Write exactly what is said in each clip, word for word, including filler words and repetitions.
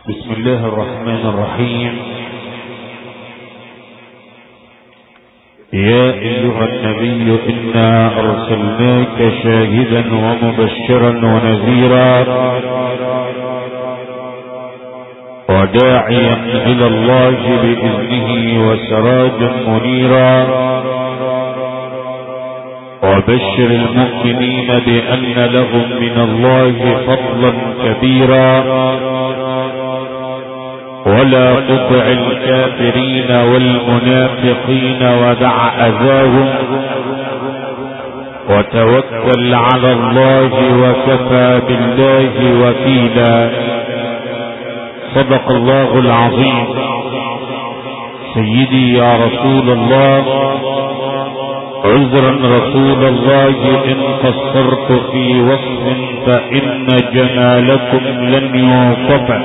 بسم الله الرحمن الرحيم. يا أيها النبي إنا أرسلناك شاهدا ومبشرا ونذيرا وداعيا إلى الله بإذنه وسراجا منيرا وبشر المؤمنين بأن لهم من الله فضلا كبيرا ولا تطع الكافرين والمنافقين ودع أذاهم وتوكل على الله وكفى بالله وكيلا. صدق الله العظيم. سيدي يا رسول الله، عذرا رسول الله إن قصرت في وصف فإن جمالكم لن يوصف.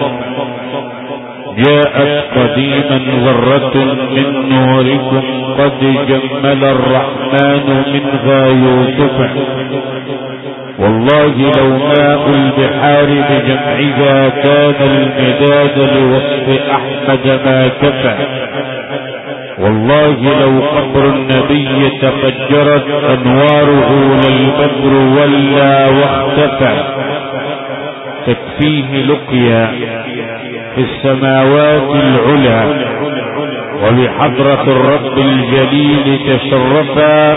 جاءت قديما ذرة من نوركم قد جمل الرحمن منها يوسف. والله لو ماء البحار بجمعها كان المداد لوصف أحمد ما كفى. والله لو قبر النبي تفجرت أنواره للبدر ولا واختفى. تكفيه لقيا في السماوات العلى وبحضرة الرب الجليل تشرفا.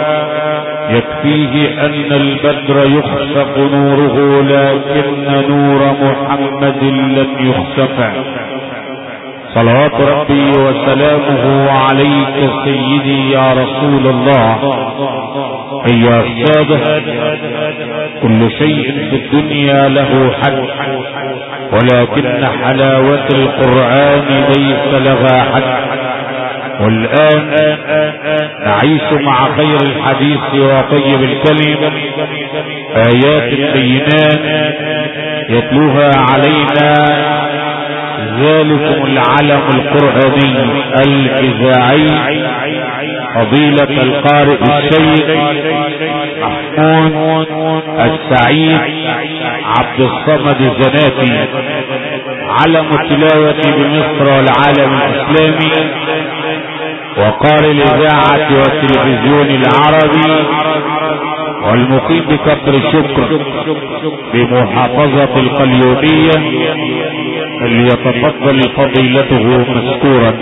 يكفيه أن البدر يخسف نوره لكن نور محمد لن يخسف. صلوات ربي وسلامه عليك سيدي يا رسول الله. أيها السادة، كل شيء في الدنيا له حد، ولكن حلاوة القرآن ليس لها حد. والآن نعيش مع خير الحديث وطيب الكلم آيات بينات يتلوها علينا ذلكم العلم القرآني الإذاعي فضيلة القارئ السيد محمود السعيد عبد الصمد الزناتي، علم التلاوة بمصر والعالم الإسلامي وقارئ الإذاعة والتلفزيون العربي، والمقيم بكفر الشكر بمحافظة القليوبية. فليتفضل فضيلته مشكورا.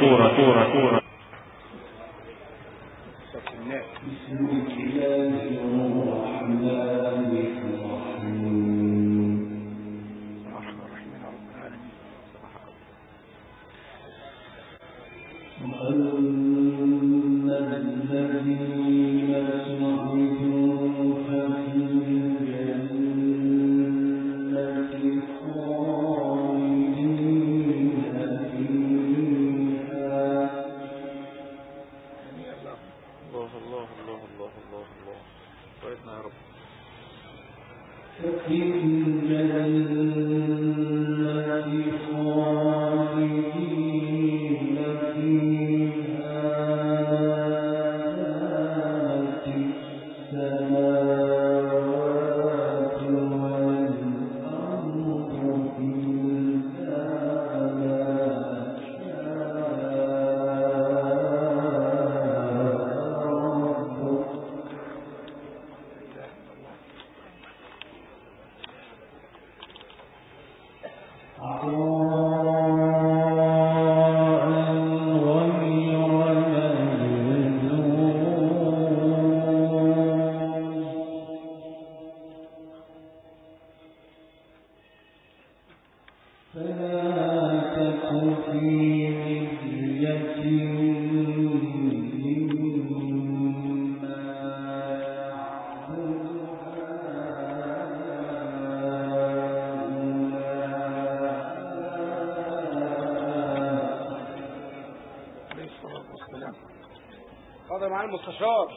هذا مع المستشار.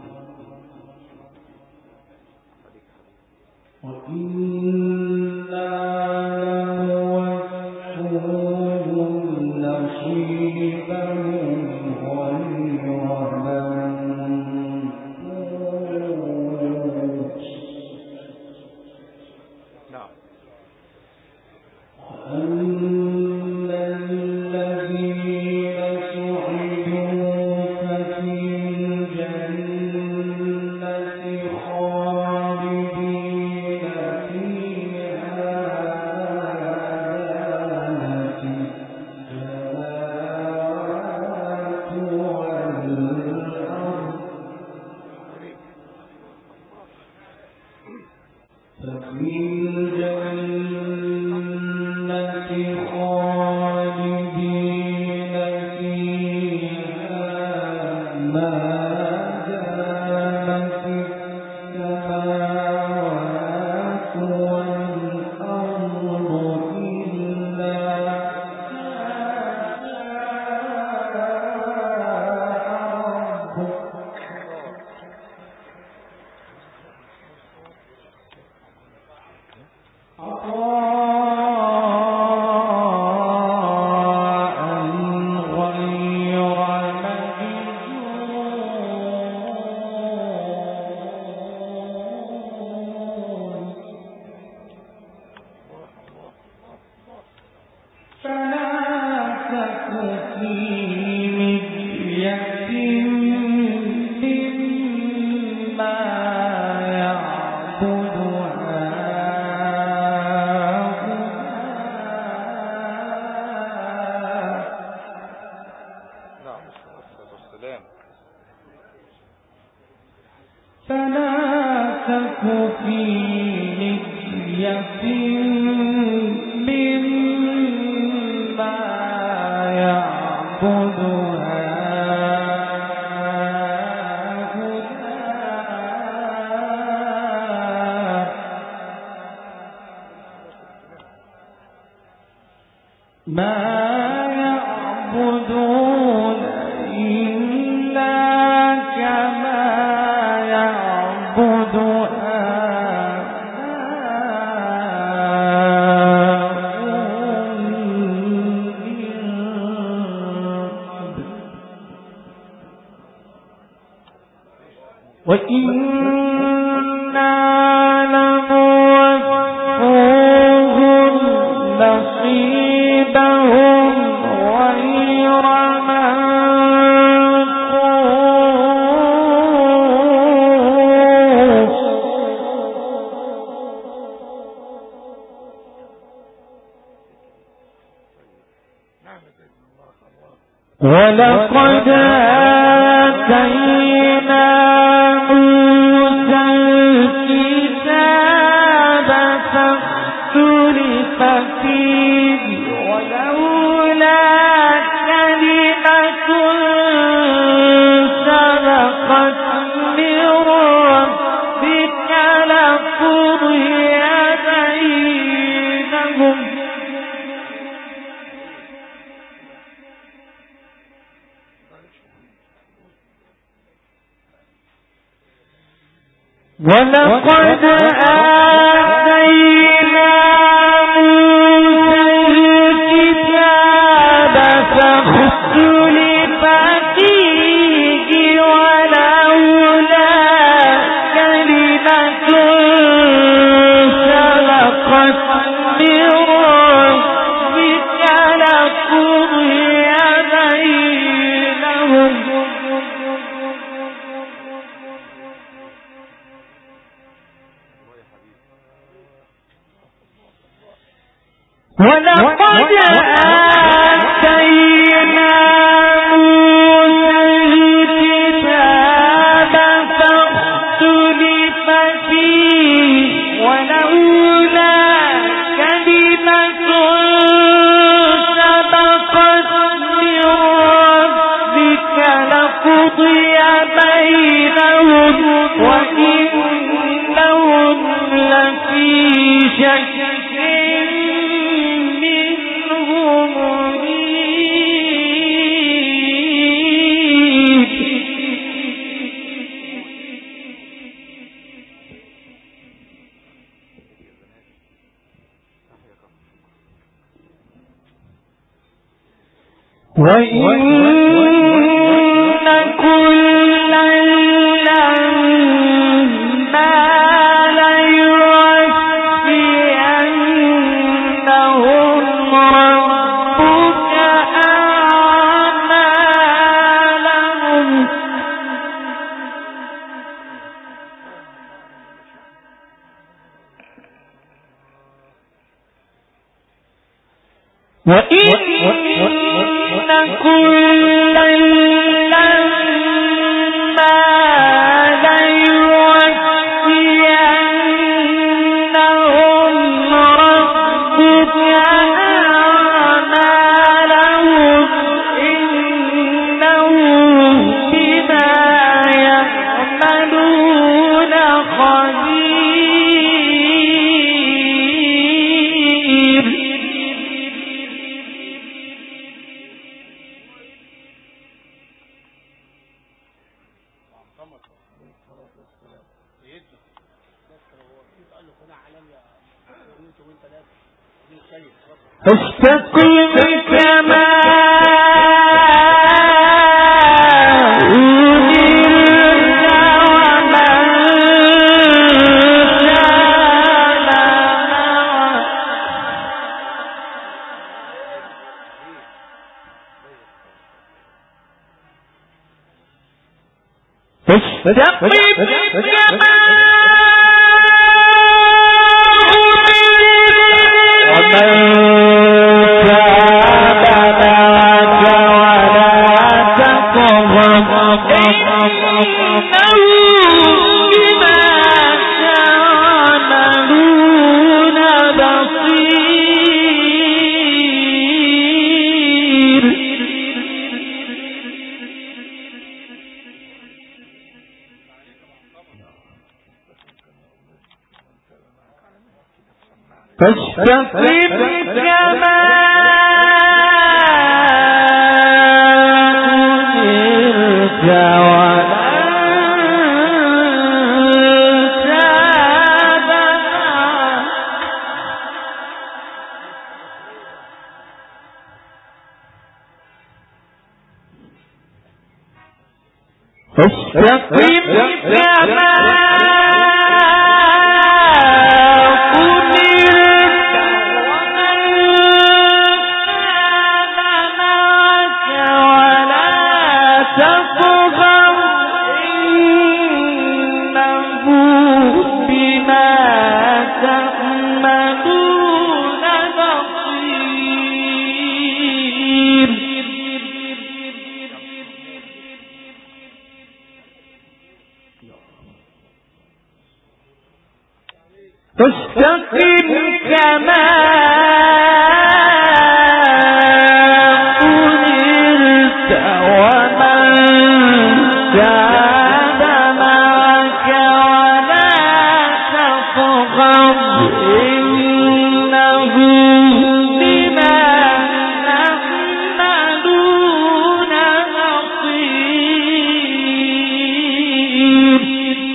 وإن ولقد آتينا موسى الكتاب فاختلف فيه ولولا كلمة سبقت من ربك لقضي بينهم ولقد آتينا موسى الكتاب فاختلف فيه ولولا كلمة سبقت من ربك لقضي بينهم ولقد آتينا موسى الكتاب فاختلف فيه ولولا كلمة سبقت من ربك لقضي بينهم وإنهم لفي شك وإن كلا لما ليوفينهم وإن كلا لما ليوفينهم ربك أعمالهم إنه بما يعملون خبير. فاستقم كما فاستقم كما فاستقم كما أمرت ولا تابع. فاستقم كما فاستقم كما أمرت ومن تاب معك ولا تطغوا إنه بما تعملون بصير.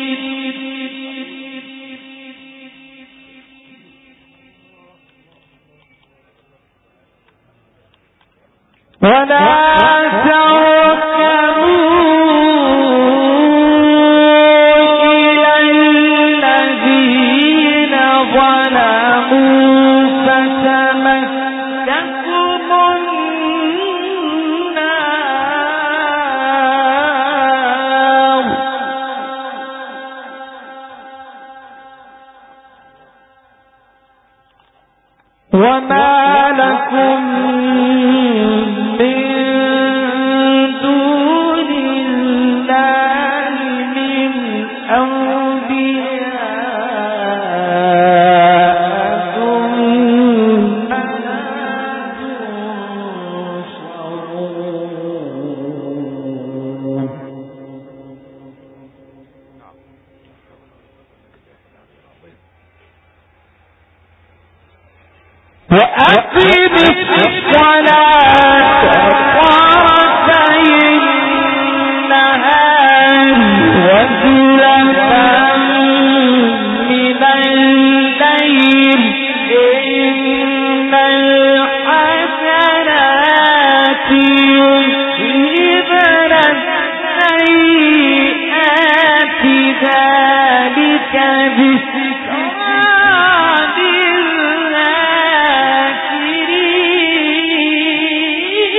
ولا تركنوا إلى الذين ظلموا فتمسكم النار وما لكم وأقم الصلاة طرفي النهار وزلفا من الليل إن الحسنات يذهبن السيئات ذلك ذكرى للذاكرين.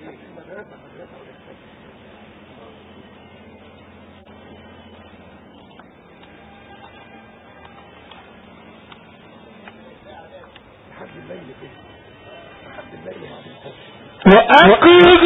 وأقم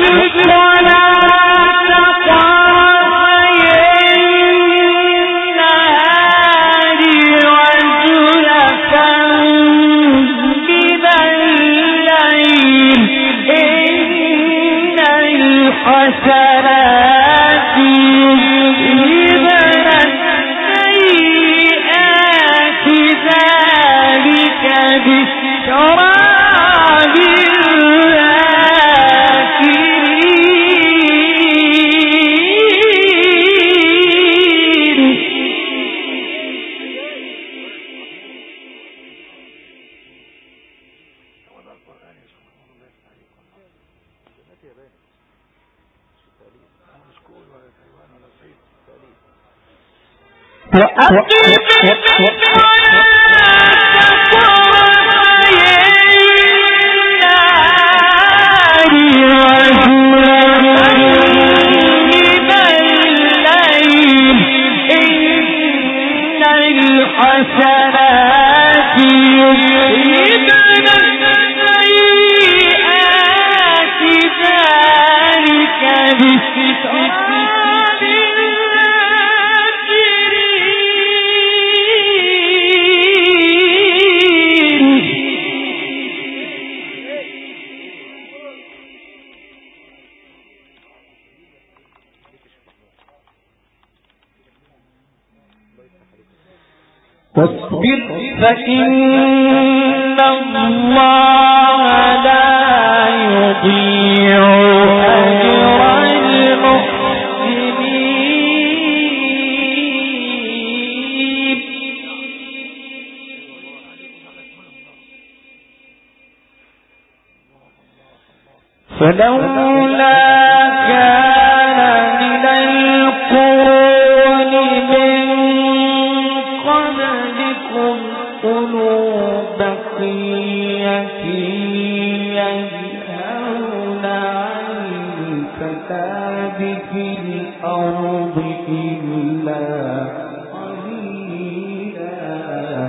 واصبر فإن الله لا يضيع أجر المحسنين فلولا كان من القرون من قبلكم أولو بقية ينهون عن الفساد في الأرض إلا قليلا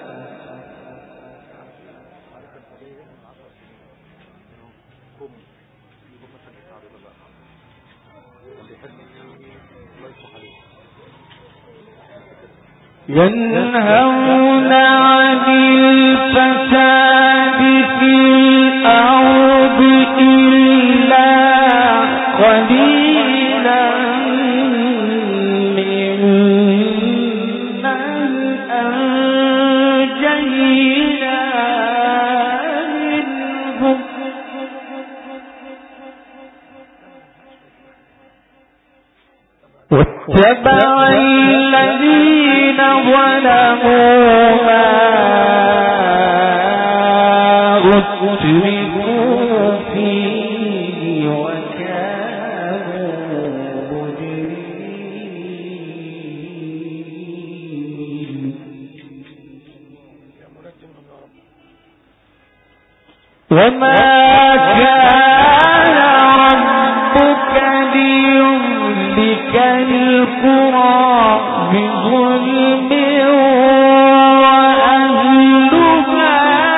ينهون عن الفساد في الأرض إلا قليلا ممن أنجينا منهم واتبع الذين ظلموا ما أتركوا فيه وكانوا مجرمين وما كان ربك ليهلك القرى بظلم وأهلها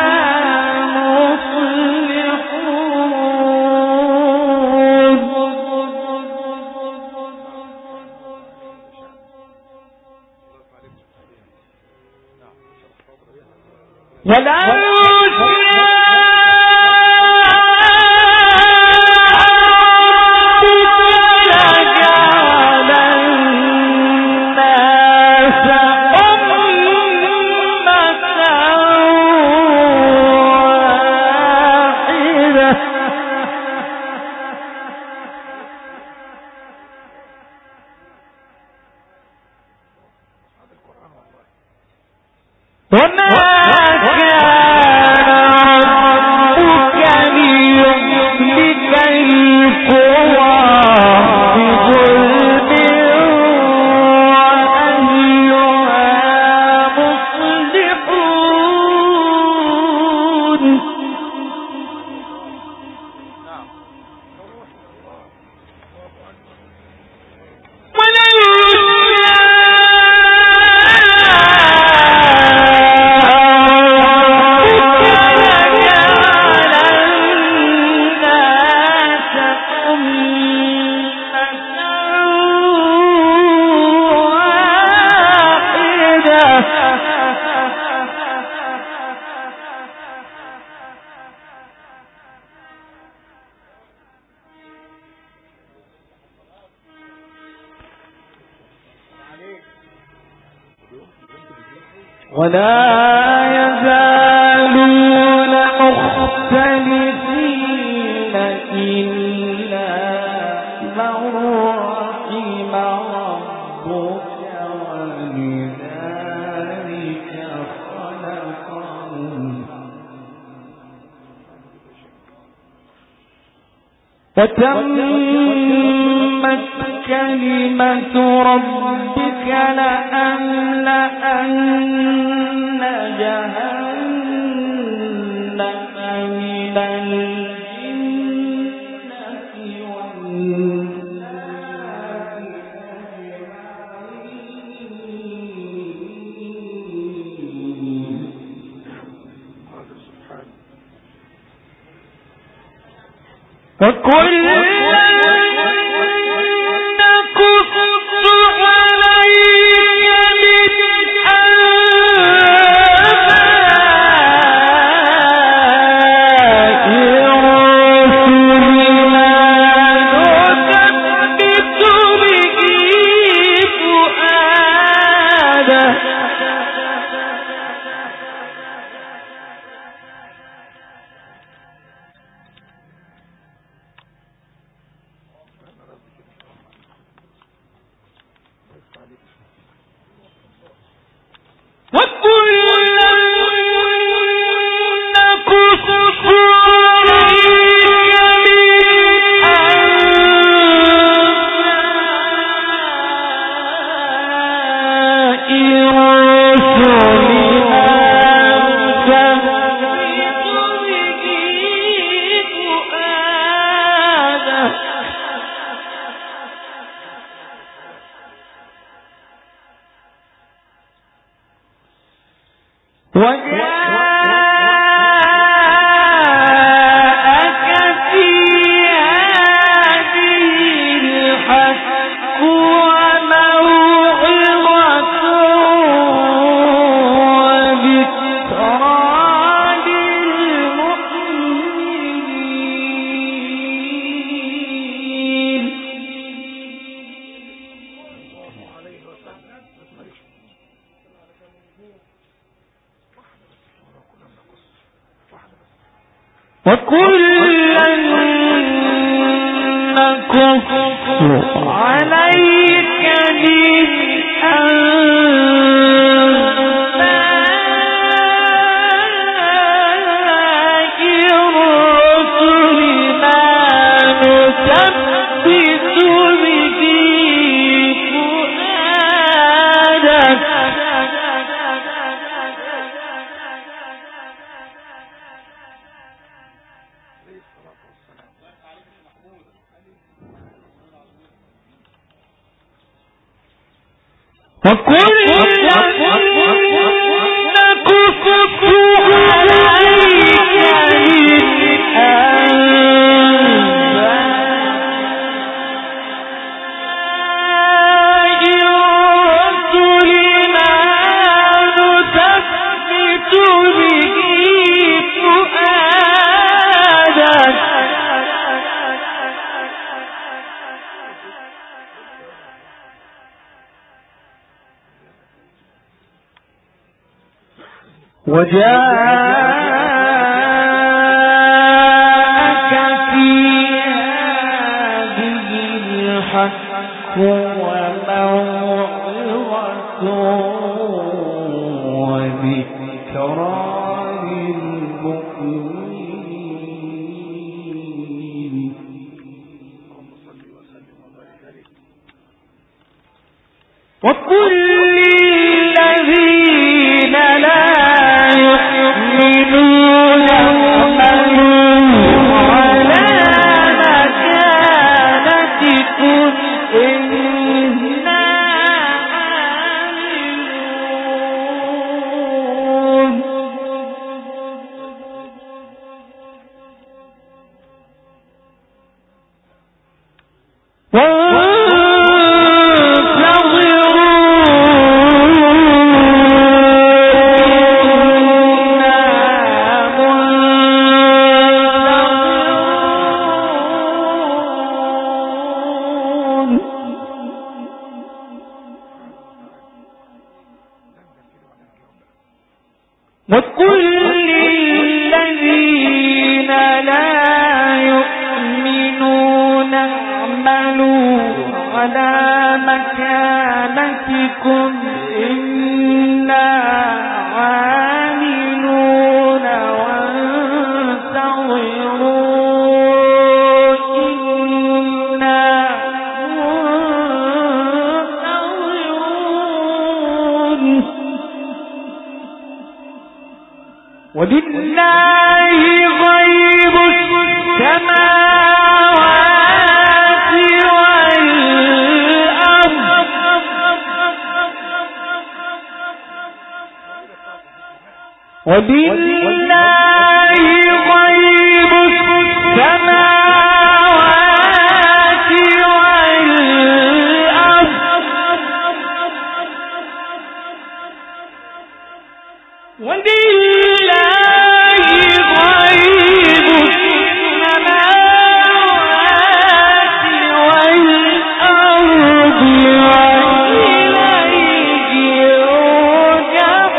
مصلحون ولا ولا يزالون مختلفين إلا من رحم ربك ولذلك خلقهم وتمت كلمة ربك لأملأن جهنم من الجنة والناس أجمعين. وكل وكلا نقص عليك من أنباء الرسل ما نثبت به فؤادك وكلا نقص عليك من أنباء الرسل ما نثبت به فؤادك وجاءك في هذه الحق وموعظة وذكرى للمؤمنين. وقل للذين لا يؤمنون اعملوا على مكانتكم إنا عاملون. مكانتكم إنا عاملون وانتظروا إنا منتظرون ولله غيب السماوات والأرض ولله غيب السماوات والأرض ولله غيب السماوات والأرض وإليه يرجع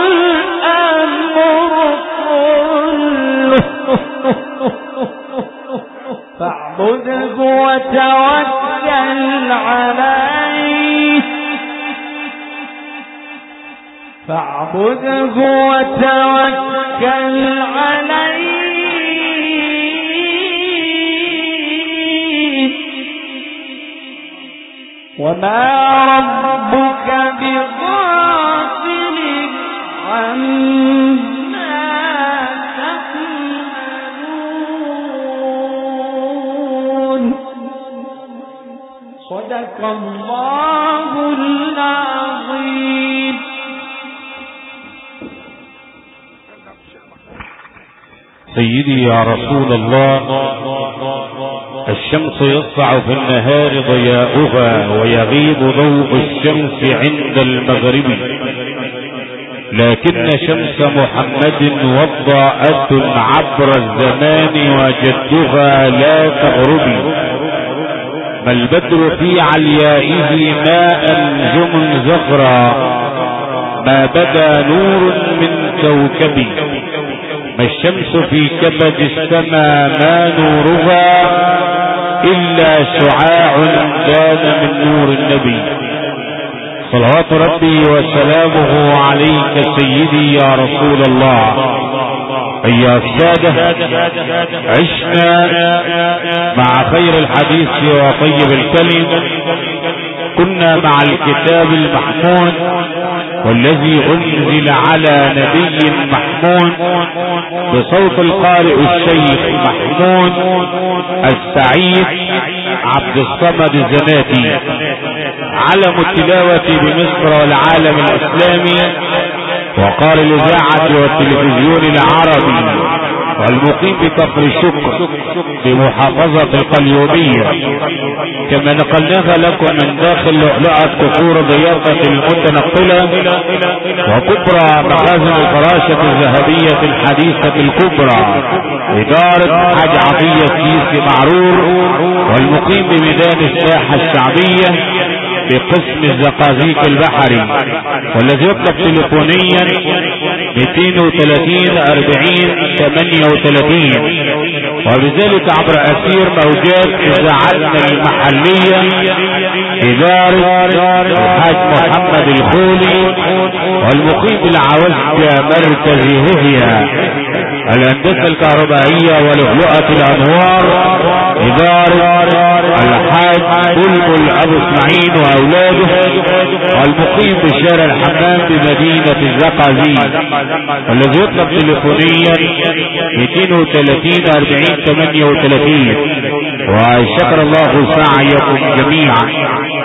الأمر كله فاعبده وتوكل عليه فاعبده وتوكل عليه وما ربك بغافل عما تعملون صدق الله العظيم. سيدي يا رسول الله، الشمس يسطع في النهار ضياؤها ويغيب ضوء الشمس عند المغرب، لكن شمس محمد وضاءة عبر الزمان وجدها لا تغرب. ما البدر في عليائه ما أنجم زغرا، ما بدا نور من كوكب. ما الشمس في كبد السماء ما نورها إلا شعاع كان من نور النبي. صلوات ربي وسلامه عليك سيدي يا رسول الله. أيها السادة، عشنا مع خير الحديث وطيب الكلم، كنا مع الكتاب المحمود والذي أنزل على نبي محمود بصوت القارئ الشيخ محمود السعيد عبد الصمد الزناتي، علم التلاوة بمصر والعالم الإسلامي، وقارئ الإذاعة والتلفزيون العربي، والمقيم بكفر شكر بمحافظة القليوبية. كما نقلناها لكم من داخل لؤلؤة قصور ضيافة المتنقلة وكبرى مخازن الفراشة الذهبية الحديثة الكبرى، إدارة حاج عطية سيسي معرور، والمقيم بميدان الساحة الشعبية بقسم الزقازيق البحري، والذي يطلب تليفونيا مئتين وثلاثين أربعين ثمانية وثلاثين، وبذلك عبر أثير موجات إذاعتنا المحلية إدارة الحاج محمد الخولي، والمقيم بالعوزة مركز هوهيا، الهندسة الكهربائية ولؤلؤة الأنوار إدارة الحاج بلبل أبو اسماعيل وأولاده، والمقيم بشارع الحمام بمدينة الزقازيق، والذي يطلب تليفونيا مئتين وثلاثين أربعين ثمانية وثلاثين. وشكر الله سعيكم جميعا.